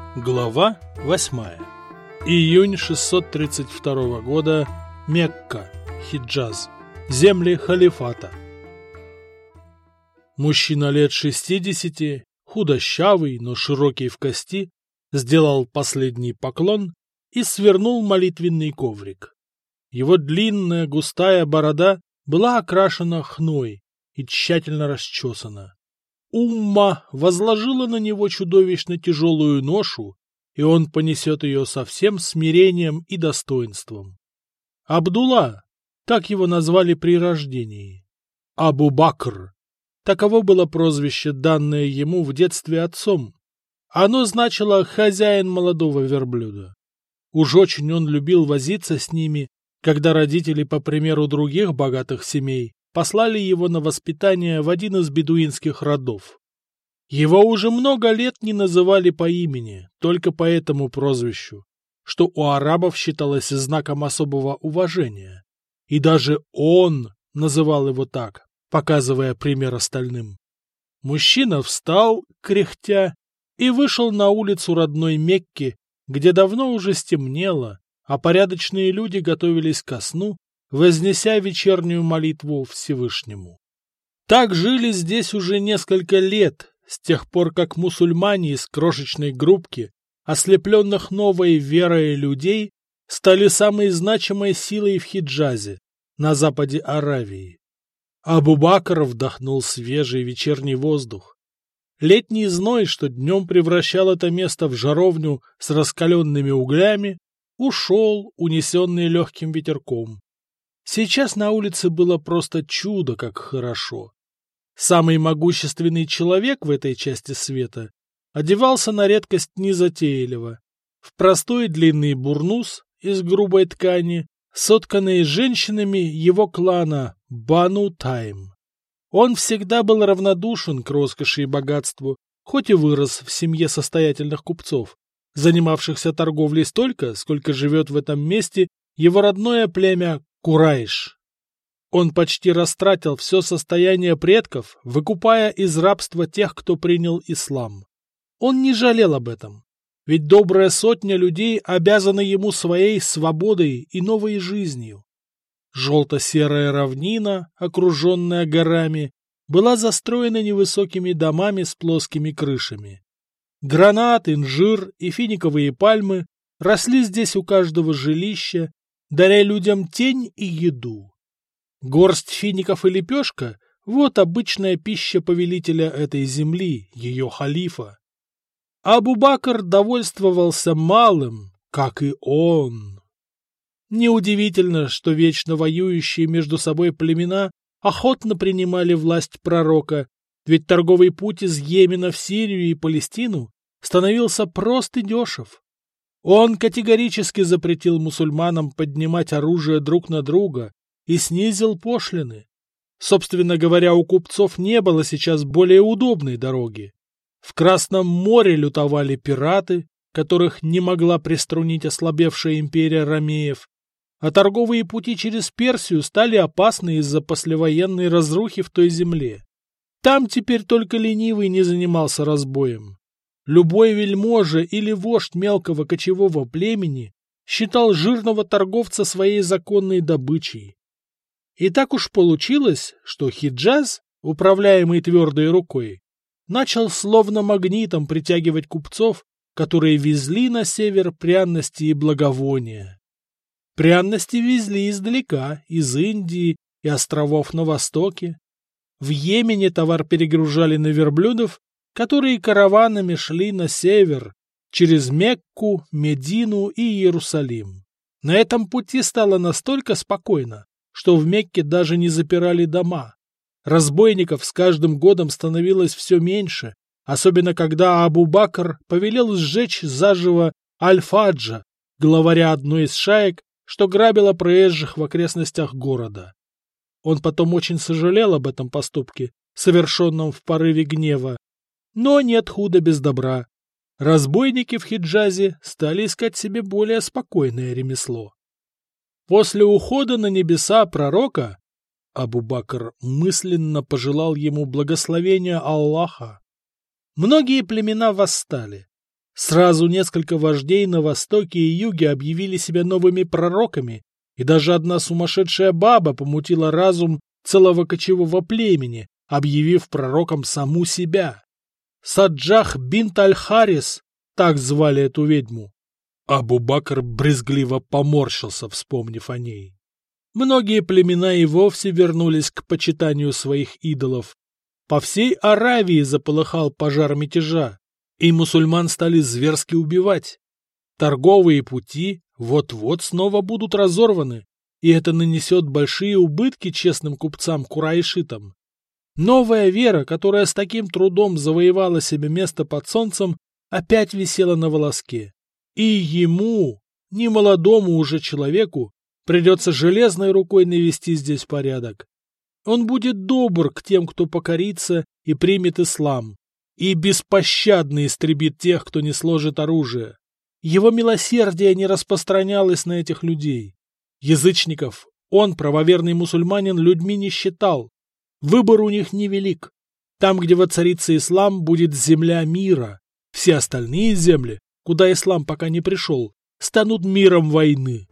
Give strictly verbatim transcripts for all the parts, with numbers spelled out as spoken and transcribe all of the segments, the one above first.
Глава восьмая. Июнь шестьсот тридцать второго года. Мекка, Хиджаз. Земли халифата. Мужчина лет шестидесяти, худощавый, но широкий в кости, сделал последний поклон и свернул молитвенный коврик. Его длинная густая борода была окрашена хной и тщательно расчесана. Умма возложила на него чудовищно тяжелую ношу, и он понесет ее со всем смирением и достоинством. Абдулла, так его назвали при рождении. Абу-Бакр, таково было прозвище, данное ему в детстве отцом. Оно значило «хозяин молодого верблюда». Уж очень он любил возиться с ними, когда родители, по примеру других богатых семей, послали его на воспитание в один из бедуинских родов. Его уже много лет не называли по имени, только по этому прозвищу, что у арабов считалось знаком особого уважения. И даже он называл его так, показывая пример остальным. Мужчина встал, кряхтя, и вышел на улицу родной Мекки, где давно уже стемнело, а порядочные люди готовились ко сну, вознеся вечернюю молитву Всевышнему. Так жили здесь уже несколько лет, с тех пор как мусульмане из крошечной группки, ослепленных новой верой людей, стали самой значимой силой в Хиджазе, на западе Аравии. Абу-Бакр вдохнул свежий вечерний воздух. Летний зной, что днем превращал это место в жаровню с раскаленными углями, ушел, унесенный легким ветерком. Сейчас на улице было просто чудо, как хорошо. Самый могущественный человек в этой части света одевался на редкость незатейливо, в простой длинный бурнус из грубой ткани, сотканный женщинами его клана Бану Тайм. Он всегда был равнодушен к роскоши и богатству, хоть и вырос в семье состоятельных купцов, занимавшихся торговлей столько, сколько живет в этом месте его родное племя Курайш. Он почти растратил все состояние предков, выкупая из рабства тех, кто принял ислам. Он не жалел об этом, ведь добрая сотня людей обязана ему своей свободой и новой жизнью. Желто-серая равнина, окруженная горами, была застроена невысокими домами с плоскими крышами. Гранат, инжир и финиковые пальмы росли здесь у каждого жилища, даря людям тень и еду. Горсть фиников и лепешка — вот обычная пища повелителя этой земли, ее халифа. Абу-Бакр довольствовался малым, как и он. Неудивительно, что вечно воюющие между собой племена охотно принимали власть пророка, ведь торговый путь из Йемена в Сирию и Палестину становился прост и дешев. Он категорически запретил мусульманам поднимать оружие друг на друга и снизил пошлины. Собственно говоря, у купцов не было сейчас более удобной дороги. В Красном море лютовали пираты, которых не могла приструнить ослабевшая империя ромеев, а торговые пути через Персию стали опасны из-за послевоенной разрухи в той земле. Там теперь только ленивый не занимался разбоем. Любой вельможа или вождь мелкого кочевого племени считал жирного торговца своей законной добычей. И так уж получилось, что Хиджаз, управляемый твердой рукой, начал словно магнитом притягивать купцов, которые везли на север пряности и благовония. Пряности везли издалека, из Индии и островов на востоке. В Йемене товар перегружали на верблюдов, которые караванами шли на север, через Мекку, Медину и Иерусалим. На этом пути стало настолько спокойно, что в Мекке даже не запирали дома. Разбойников с каждым годом становилось все меньше, особенно когда Абу-Бакр повелел сжечь заживо Аль-Фаджа, главаря одной из шаек, что грабила проезжих в окрестностях города. Он потом очень сожалел об этом поступке, совершенном в порыве гнева. Но нет худа без добра. Разбойники в Хиджазе стали искать себе более спокойное ремесло. После ухода на небеса пророка Абу-Бакр мысленно пожелал ему благословения Аллаха. Многие племена восстали. Сразу несколько вождей на востоке и юге объявили себя новыми пророками, и даже одна сумасшедшая баба помутила разум целого кочевого племени, объявив пророком саму себя. Саджах бинт Аль-Харис, так звали эту ведьму. Абу-Бакр брезгливо поморщился, вспомнив о ней. Многие племена и вовсе вернулись к почитанию своих идолов. По всей Аравии заполыхал пожар мятежа, и мусульман стали зверски убивать. Торговые пути вот-вот снова будут разорваны, и это нанесет большие убытки честным купцам-курайшитам. Новая вера, которая с таким трудом завоевала себе место под солнцем, опять висела на волоске. И ему, немолодому уже человеку, придется железной рукой навести здесь порядок. Он будет добр к тем, кто покорится и примет ислам, и беспощадно истребит тех, кто не сложит оружие. Его милосердие не распространялось на этих людей. Язычников он, правоверный мусульманин, людьми не считал. Выбор у них невелик. Там, где воцарится ислам, будет земля мира. Все остальные земли, куда ислам пока не пришел, станут миром войны.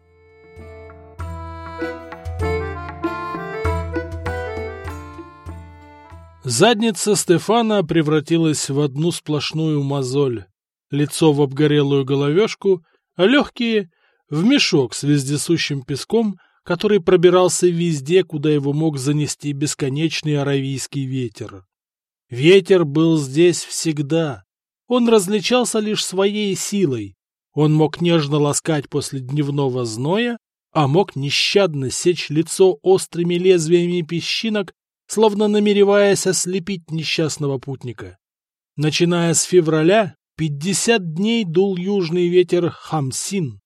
Задница Стефана превратилась в одну сплошную мозоль, лицо в обгорелую головешку, а легкие — в мешок с вездесущим песком, который пробирался везде, куда его мог занести бесконечный аравийский ветер. Ветер был здесь всегда. Он различался лишь своей силой. Он мог нежно ласкать после дневного зноя, а мог нещадно сечь лицо острыми лезвиями песчинок, словно намереваясь ослепить несчастного путника. Начиная с февраля, пятьдесят дней дул южный ветер Хамсин,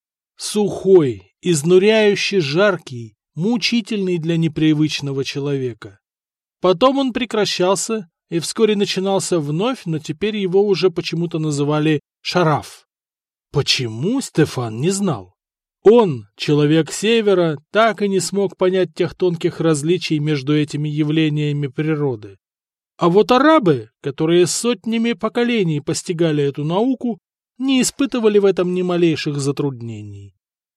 сухой, изнуряющий, жаркий, мучительный для непривычного человека. Потом он прекращался, и вскоре начинался вновь, но теперь его уже почему-то называли Шараф. Почему, Стефан не знал. Он, человек севера, так и не смог понять тех тонких различий между этими явлениями природы. А вот арабы, которые сотнями поколений постигали эту науку, не испытывали в этом ни малейших затруднений.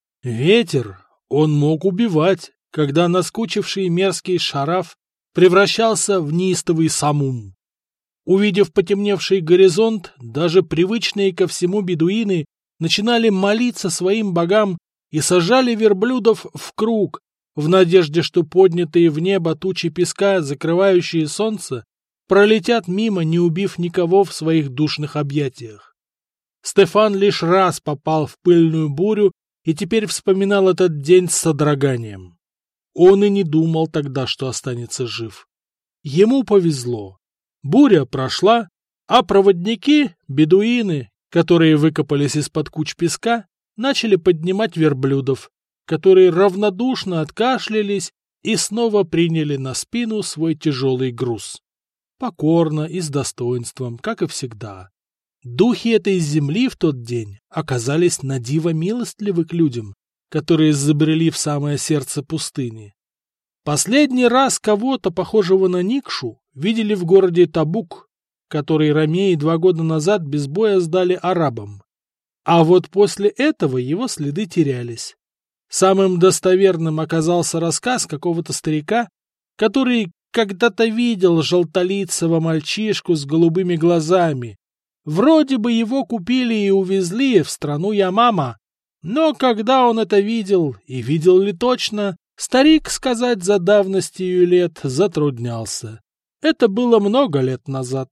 Ветер, он мог убивать, когда наскучивший мерзкий Шараф превращался в неистовый самум. Увидев потемневший горизонт, даже привычные ко всему бедуины начинали молиться своим богам и сажали верблюдов в круг, в надежде, что поднятые в небо тучи песка, закрывающие солнце, пролетят мимо, не убив никого в своих душных объятиях. Стефан лишь раз попал в пыльную бурю и теперь вспоминал этот день с содроганием. Он и не думал тогда, что останется жив. Ему повезло. Буря прошла, а проводники, бедуины, которые выкопались из-под куч песка, начали поднимать верблюдов, которые равнодушно откашлялись и снова приняли на спину свой тяжелый груз. Покорно и с достоинством, как и всегда. Духи этой земли в тот день оказались надиво милостливы к людям, которые забрели в самое сердце пустыни. Последний раз кого-то, похожего на Никшу, видели в городе Табук, который ромеи два года назад без боя сдали арабам. А вот после этого его следы терялись. Самым достоверным оказался рассказ какого-то старика, который когда-то видел желтолицего мальчишку с голубыми глазами. Вроде бы его купили и увезли в страну Ямама, но когда он это видел, и видел ли точно, старик, сказать за давностью лет, затруднялся. Это было много лет назад.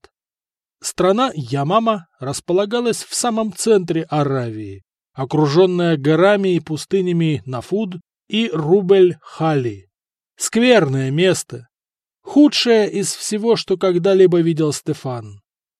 Страна Ямама располагалась в самом центре Аравии, окруженная горами и пустынями Нафуд и Рубель-Хали. Скверное место. Худшее из всего, что когда-либо видел Стефан.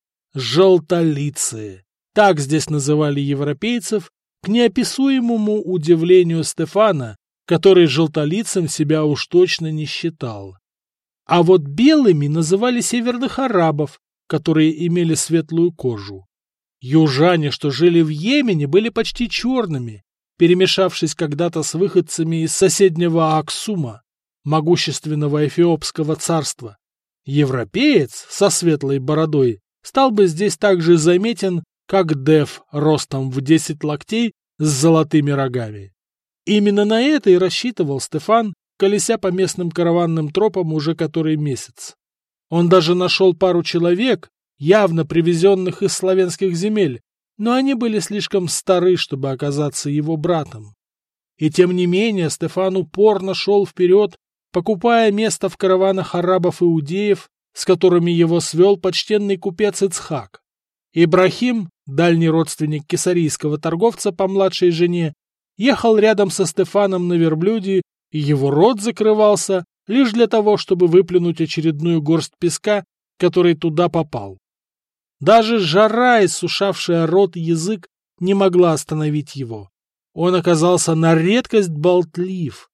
Желтолицые. Так здесь называли европейцев, к неописуемому удивлению Стефана, который желтолицем себя уж точно не считал. А вот белыми называли северных арабов, которые имели светлую кожу. Южане, что жили в Йемене, были почти черными, перемешавшись когда-то с выходцами из соседнего Аксума, могущественного эфиопского царства. Европеец со светлой бородой стал бы здесь так же заметен, как Дев ростом в десять локтей с золотыми рогами. Именно на это и рассчитывал Стефан, колеся по местным караванным тропам уже который месяц. Он даже нашел пару человек, явно привезенных из славянских земель, но они были слишком стары, чтобы оказаться его братом. И тем не менее Стефан упорно шел вперед, покупая место в караванах арабов-иудеев, с которыми его свел почтенный купец Ицхак. Ибрахим, дальний родственник кесарийского торговца по младшей жене, ехал рядом со Стефаном на верблюде, и его рот закрывался лишь для того, чтобы выплюнуть очередную горсть песка, который туда попал. Даже жара, иссушавшая рот и язык, не могла остановить его. Он оказался на редкость болтлив.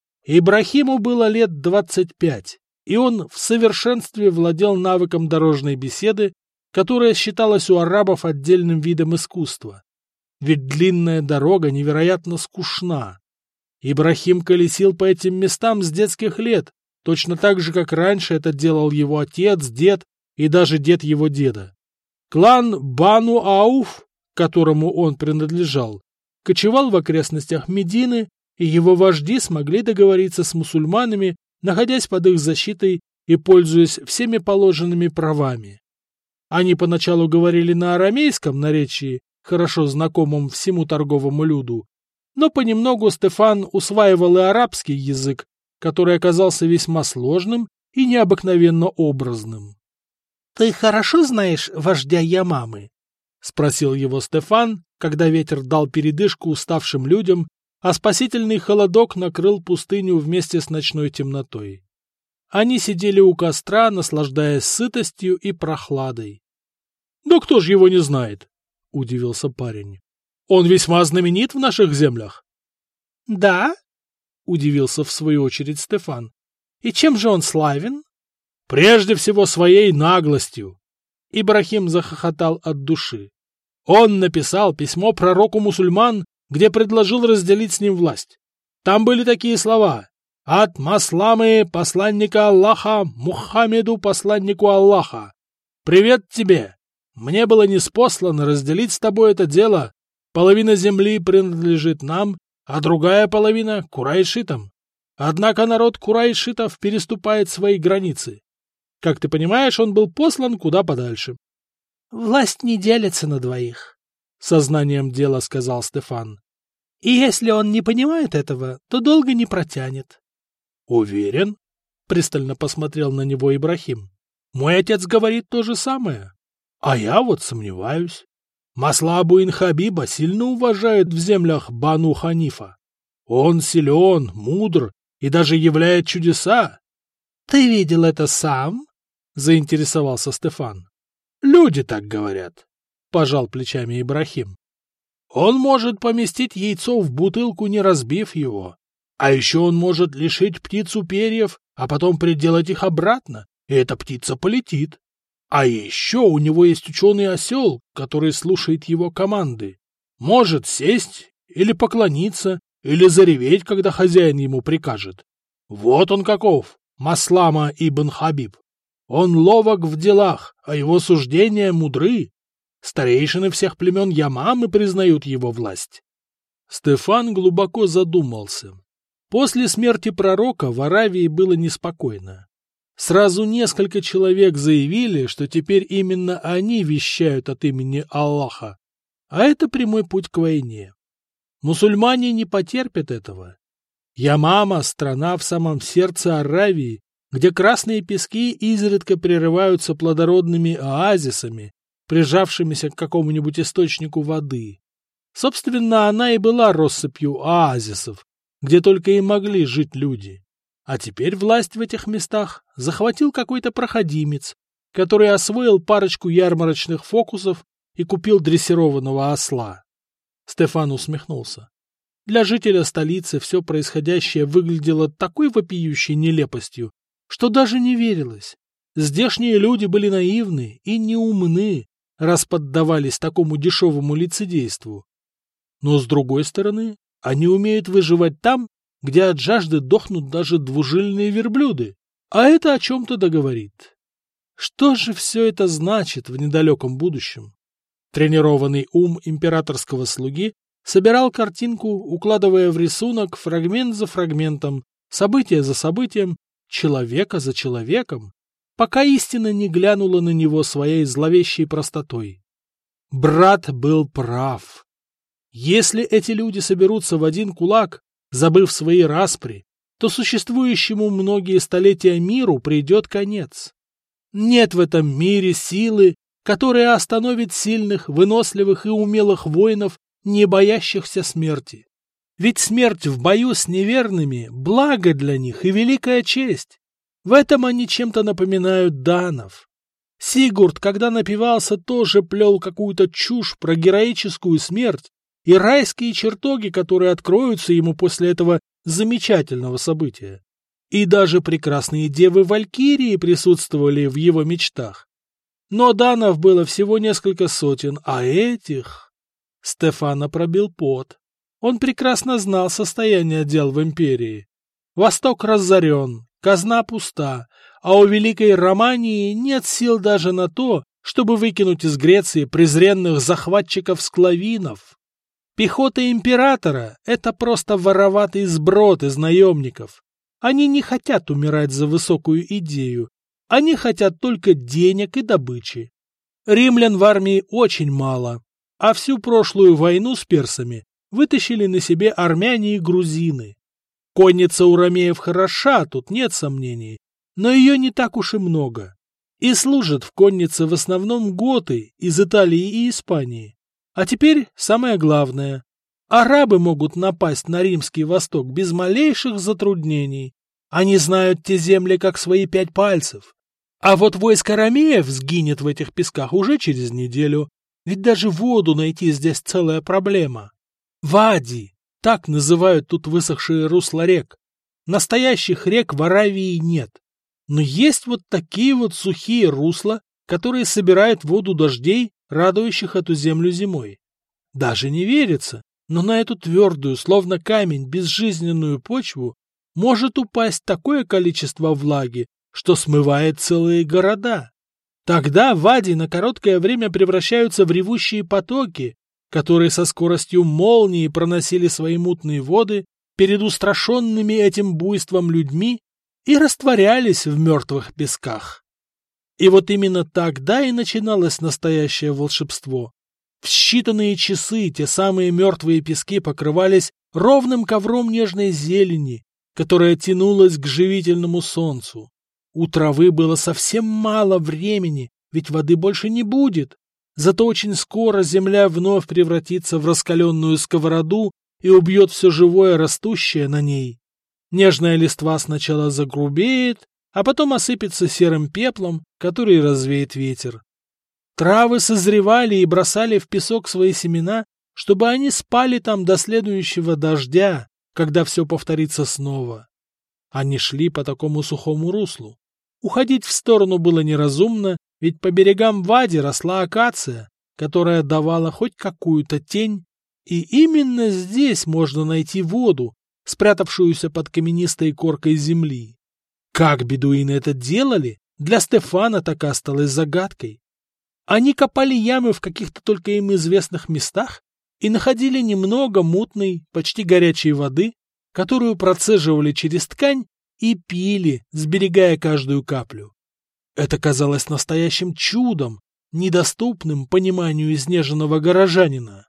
Ибрахиму было лет двадцать пять, и он в совершенстве владел навыком дорожной беседы, которая считалась у арабов отдельным видом искусства. Ведь длинная дорога невероятно скучна. Ибрахим колесил по этим местам с детских лет, точно так же, как раньше это делал его отец, дед и даже дед его деда. Клан Бану Ауф, которому он принадлежал, кочевал в окрестностях Медины, и его вожди смогли договориться с мусульманами, находясь под их защитой и пользуясь всеми положенными правами. Они поначалу говорили на арамейском наречии, хорошо знакомом всему торговому люду, но понемногу Стефан усваивал и арабский язык, который оказался весьма сложным и необыкновенно образным. — Ты хорошо знаешь вождя Ямамы? — спросил его Стефан, когда ветер дал передышку уставшим людям, а спасительный холодок накрыл пустыню вместе с ночной темнотой. Они сидели у костра, наслаждаясь сытостью и прохладой. — Да кто ж его не знает? — удивился парень. — Он весьма знаменит в наших землях. — Да? — удивился в свою очередь Стефан. — И чем же он славен? — Прежде всего своей наглостью. Ибрахим захохотал от души. Он написал письмо пророку мусульман, где предложил разделить с ним власть. Там были такие слова: «От Масламы, посланника Аллаха, Мухаммеду, посланнику Аллаха. Привет тебе! Мне было ниспослано разделить с тобой это дело. Половина земли принадлежит нам, а другая половина — курайшитам. Однако народ курайшитов переступает свои границы. Как ты понимаешь, он был послан куда подальше». «Власть не делится на двоих», — сознанием дела сказал Стефан. «И если он не понимает этого, то долго не протянет». «Уверен?» — пристально посмотрел на него Ибрахим. «Мой отец говорит то же самое. А я вот сомневаюсь. Маслабу ин Хабиба сильно уважают в землях Бану Ханифа. Он силен, мудр и даже являет чудеса». «Ты видел это сам?» — заинтересовался Стефан. «Люди так говорят», — пожал плечами Ибрахим. «Он может поместить яйцо в бутылку, не разбив его. А еще он может лишить птицу перьев, а потом приделать их обратно, и эта птица полетит. А еще у него есть ученый осел, который слушает его команды. Может сесть или поклониться, или зареветь, когда хозяин ему прикажет. Вот он каков, Маслама ибн Хабиб. Он ловок в делах, а его суждения мудры. Старейшины всех племен Ямамы признают его власть». Стефан глубоко задумался. После смерти пророка в Аравии было неспокойно. Сразу несколько человек заявили, что теперь именно они вещают от имени Аллаха, а это прямой путь к войне. Мусульмане не потерпят этого. Ямама — страна в самом сердце Аравии, где красные пески изредка прерываются плодородными оазисами, прижавшимися к какому-нибудь источнику воды. Собственно, она и была россыпью оазисов, где только и могли жить люди. А теперь власть в этих местах захватил какой-то проходимец, который освоил парочку ярмарочных фокусов и купил дрессированного осла. Стефан усмехнулся. Для жителя столицы все происходящее выглядело такой вопиющей нелепостью, что даже не верилось. Здешние люди были наивны и неумны, раз поддавались такому дешевому лицедейству. Но, с другой стороны, они умеют выживать там, где от жажды дохнут даже двужильные верблюды, а это о чем-то договорит. Что же все это значит в недалеком будущем? Тренированный ум императорского слуги собирал картинку, укладывая в рисунок фрагмент за фрагментом, событие за событием, человека за человеком, пока истина не глянула на него своей зловещей простотой. Брат был прав. Если эти люди соберутся в один кулак, забыв свои распри, то существующему многие столетия миру придет конец. Нет в этом мире силы, которая остановит сильных, выносливых и умелых воинов, не боящихся смерти. Ведь смерть в бою с неверными – благо для них и великая честь. В этом они чем-то напоминают данов. Сигурд, когда напивался, тоже плел какую-то чушь про героическую смерть и райские чертоги, которые откроются ему после этого замечательного события. И даже прекрасные девы-валькирии присутствовали в его мечтах. Но данов было всего несколько сотен, а этих... Стефана пробил пот. Он прекрасно знал состояние дел в империи. Восток разорен, казна пуста, а у Великой Романии нет сил даже на то, чтобы выкинуть из Греции презренных захватчиков-склавинов. Пехота императора — это просто вороватый сброд из наемников. Они не хотят умирать за высокую идею. Они хотят только денег и добычи. Римлян в армии очень мало, а всю прошлую войну с персами вытащили на себе армяне и грузины. Конница у ромеев хороша, тут нет сомнений, но ее не так уж и много. И служат в коннице в основном готы из Италии и Испании. А теперь самое главное. Арабы могут напасть на Римский Восток без малейших затруднений. Они знают те земли как свои пять пальцев. А вот войско ромеев сгинет в этих песках уже через неделю. Ведь даже воду найти здесь целая проблема. Вади, так называют тут высохшие русла рек. Настоящих рек в Аравии нет. Но есть вот такие вот сухие русла, которые собирают воду дождей, радующих эту землю зимой. Даже не верится, но на эту твердую, словно камень, безжизненную почву может упасть такое количество влаги, что смывает целые города. Тогда вади на короткое время превращаются в ревущие потоки, которые со скоростью молнии проносили свои мутные воды перед устрашенными этим буйством людьми и растворялись в мертвых песках. И вот именно тогда и начиналось настоящее волшебство. В считанные часы те самые мертвые пески покрывались ровным ковром нежной зелени, которая тянулась к живительному солнцу. У травы было совсем мало времени, ведь воды больше не будет. Зато очень скоро земля вновь превратится в раскаленную сковороду и убьет все живое, растущее на ней. Нежная листва сначала загрубеет, а потом осыпется серым пеплом, который развеет ветер. Травы созревали и бросали в песок свои семена, чтобы они спали там до следующего дождя, когда все повторится снова. Они шли по такому сухому руслу. Уходить в сторону было неразумно, ведь по берегам вади росла акация, которая давала хоть какую-то тень, и именно здесь можно найти воду, спрятавшуюся под каменистой коркой земли. Как бедуины это делали, для Стефана так и осталось загадкой. Они копали ямы в каких-то только им известных местах и находили немного мутной, почти горячей воды, которую процеживали через ткань и пили, сберегая каждую каплю. Это казалось настоящим чудом, недоступным пониманию изнеженного горожанина.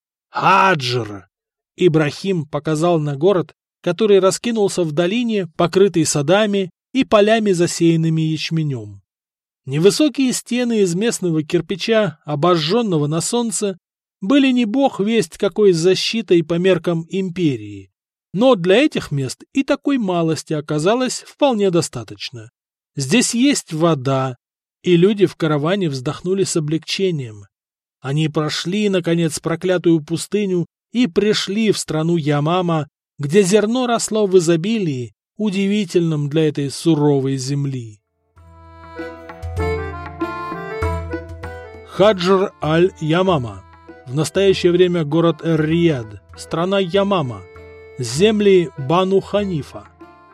«Хаджр!» Ибрахим показал на город, который раскинулся в долине, покрытый садами и полями, засеянными ячменем. Невысокие стены из местного кирпича, обожженного на солнце, были не бог весть какой защитой по меркам империи. Но для этих мест и такой малости оказалось вполне достаточно. Здесь есть вода, и люди в караване вздохнули с облегчением. Они прошли, наконец, проклятую пустыню и пришли в страну Ямама, где зерно росло в изобилии, удивительном для этой суровой земли. Хаджр аль-Ямама. В настоящее время город Эр-Рияд, страна Ямама, земли Бану Ханифа.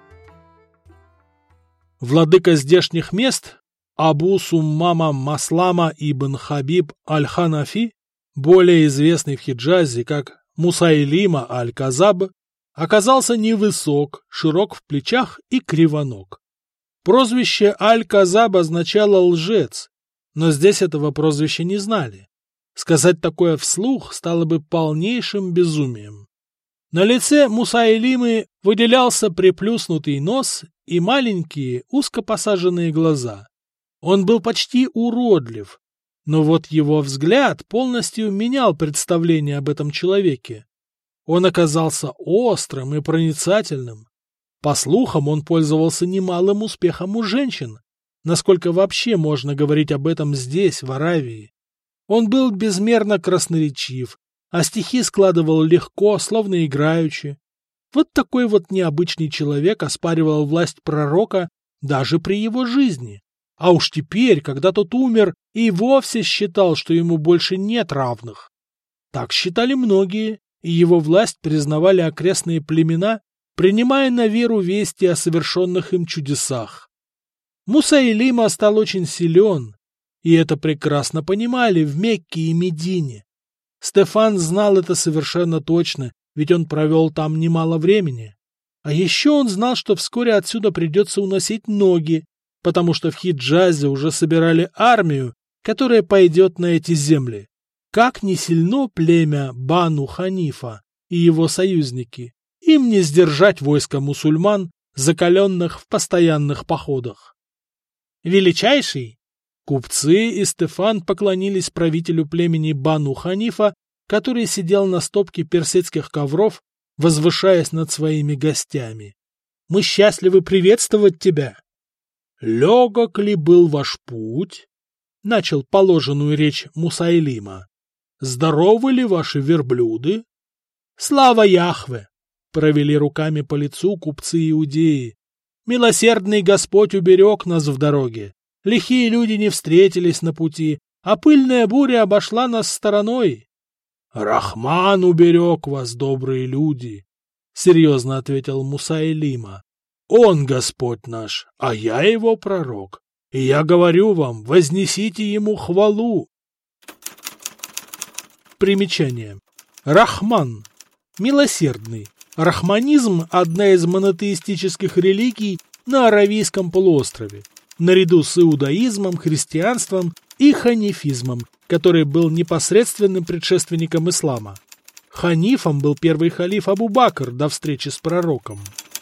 Владыка здешних мест Абу Суммама Маслама ибн Хабиб аль-Ханафи более известный в Хиджазе как Мусайлима аль-Казаб, оказался невысок, широк в плечах и кривоног. Прозвище аль-Казаб означало «лжец», но здесь этого прозвища не знали. Сказать такое вслух стало бы полнейшим безумием. На лице Мусайлимы выделялся приплюснутый нос и маленькие, узко посаженные глаза. Он был почти уродлив, но вот его взгляд полностью менял представление об этом человеке. Он оказался острым и проницательным. По слухам, он пользовался немалым успехом у женщин. Насколько вообще можно говорить об этом здесь, в Аравии? Он был безмерно красноречив, а стихи складывал легко, словно играючи. Вот такой вот необычный человек оспаривал власть пророка даже при его жизни. А уж теперь, когда тот умер, и вовсе считал, что ему больше нет равных. Так считали многие, и его власть признавали окрестные племена, принимая на веру вести о совершенных им чудесах. Мусайлима стал очень силен, и это прекрасно понимали в Мекке и Медине. Стефан знал это совершенно точно, ведь он провел там немало времени. А еще он знал, что вскоре отсюда придется уносить ноги, потому что в Хиджазе уже собирали армию, которая пойдет на эти земли. Как ни сильно племя Бану Ханифа и его союзники, им не сдержать войско мусульман, закаленных в постоянных походах. Величайший! Купцы и Стефан поклонились правителю племени Бану Ханифа, который сидел на стопке персидских ковров, возвышаясь над своими гостями. «Мы счастливы приветствовать тебя!» «Легок ли был ваш путь?» — начал положенную речь Мусайлима. «Здоровы ли ваши верблюды?» «Слава Яхве!» — провели руками по лицу купцы-иудеи. «Милосердный Господь уберег нас в дороге. Лихие люди не встретились на пути, а пыльная буря обошла нас стороной». «Рахман уберег вас, добрые люди», — серьезно ответил Мусайлима. «Он Господь наш, а я его пророк. И я говорю вам, вознесите ему хвалу». Примечание. Рахман. Милосердный. Рахманизм – одна из монотеистических религий на Аравийском полуострове, наряду с иудаизмом, христианством и ханифизмом, который был непосредственным предшественником ислама. Ханифом был первый халиф Абу Бакр до встречи с пророком.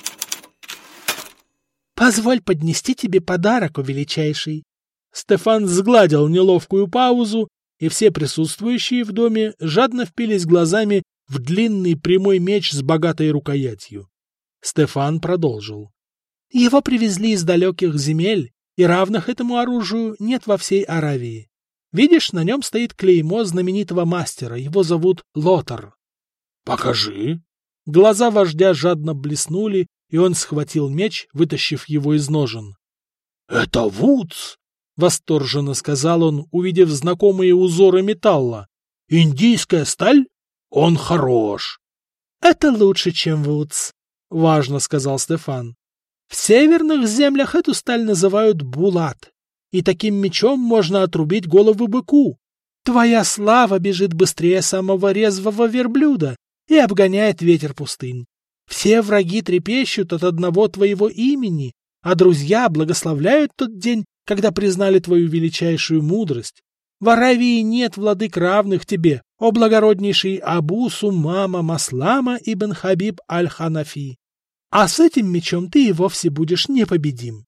«Позволь поднести тебе подарок, о величайший!» Стефан сгладил неловкую паузу, и все присутствующие в доме жадно впились глазами в длинный прямой меч с богатой рукоятью. Стефан продолжил. «Его привезли из далеких земель, и равных этому оружию нет во всей Аравии. Видишь, на нем стоит клеймо знаменитого мастера, его зовут Лотар». «Покажи». Глаза вождя жадно блеснули, и он схватил меч, вытащив его из ножен. «Это Вудс!» — восторженно сказал он, увидев знакомые узоры металла. «Индийская сталь? Он хорош!» «Это лучше, чем Вудс», — важно сказал Стефан. «В северных землях эту сталь называют булат, и таким мечом можно отрубить голову быку. Твоя слава бежит быстрее самого резвого верблюда и обгоняет ветер пустынь. Все враги трепещут от одного твоего имени, а друзья благословляют тот день, когда признали твою величайшую мудрость. В Аравии нет владык равных тебе, о благороднейший Абу Сумама Маслама ибн Хабиб аль-Ханафи. А с этим мечом ты и вовсе будешь непобедим».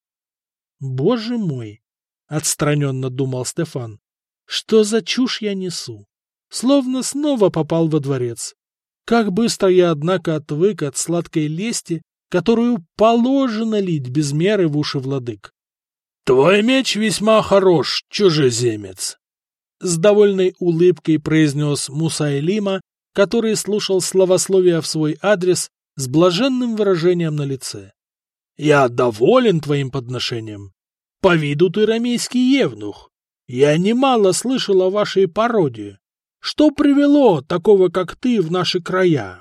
«Боже мой!» — отстраненно думал Стефан. «Что за чушь я несу? Словно снова попал во дворец. Как быстро я, однако, отвык от сладкой лести, которую положено лить без меры в уши владык». «Твой меч весьма хорош, чужеземец», — с довольной улыбкой произнес Мусайлима, который слушал словословия в свой адрес с блаженным выражением на лице. «Я доволен твоим подношением. По виду ты рамейский евнух. Я немало слышал о вашей породе. Что привело такого, как ты, в наши края?»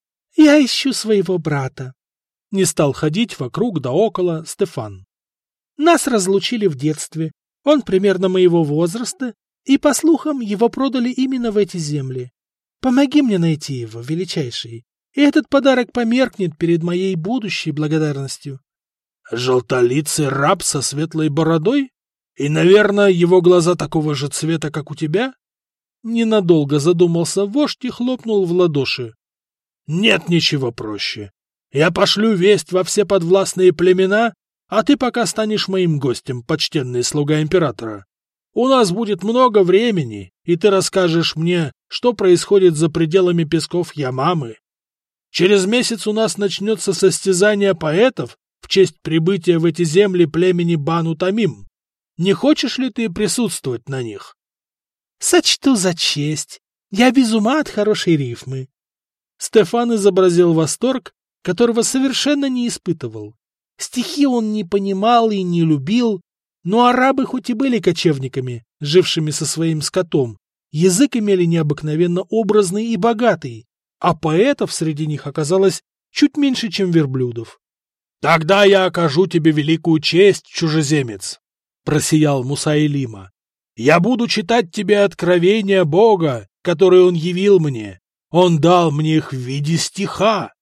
«Я ищу своего брата», — не стал ходить вокруг да около Стефан. «Нас разлучили в детстве. Он примерно моего возраста, И, по слухам, его продали именно в эти земли. Помоги мне найти его, величайший, и этот подарок померкнет перед моей будущей благодарностью. Желтолицый раб со светлой бородой? И, наверное, его глаза такого же цвета, как у тебя? Ненадолго задумался вождь и хлопнул в ладоши. Нет ничего проще. Я пошлю весть во все подвластные племена, а ты пока станешь моим гостем, почтенный слуга императора. У нас будет много времени, и ты расскажешь мне, что происходит за пределами песков Ямамы. Через месяц у нас начнется состязание поэтов в честь прибытия в эти земли племени Бану-Тамим. Не хочешь ли ты присутствовать на них? Сочту за честь. Я без ума от хорошей рифмы. Стефан изобразил восторг, которого совершенно не испытывал. Стихи он не понимал и не любил, но арабы хоть и были кочевниками, жившими со своим скотом, язык имели необыкновенно образный и богатый, а поэтов среди них оказалось чуть меньше, чем верблюдов. — Тогда я окажу тебе великую честь, чужеземец, — просиял Мусаилима. — Я буду читать тебе откровения Бога, которые он явил мне. Он дал мне их в виде стиха.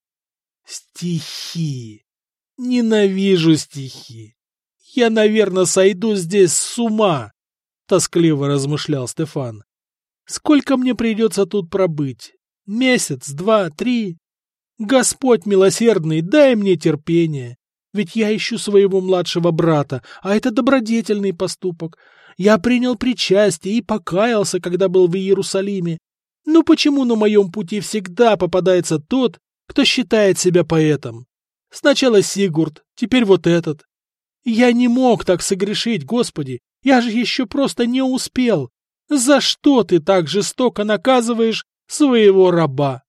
Стихи. Ненавижу стихи. Я, наверное, сойду здесь с ума, — тоскливо размышлял Стефан. Сколько мне придется тут пробыть? Месяц, два, три? Господь милосердный, дай мне терпение. Ведь я ищу своего младшего брата, а это добродетельный поступок. Я принял причастие и покаялся, когда был в Иерусалиме. Ну почему на моем пути всегда попадается тот, кто считает себя поэтом? Сначала Сигурд, теперь вот этот. Я не мог так согрешить, Господи, я же еще просто не успел. За что ты так жестоко наказываешь своего раба?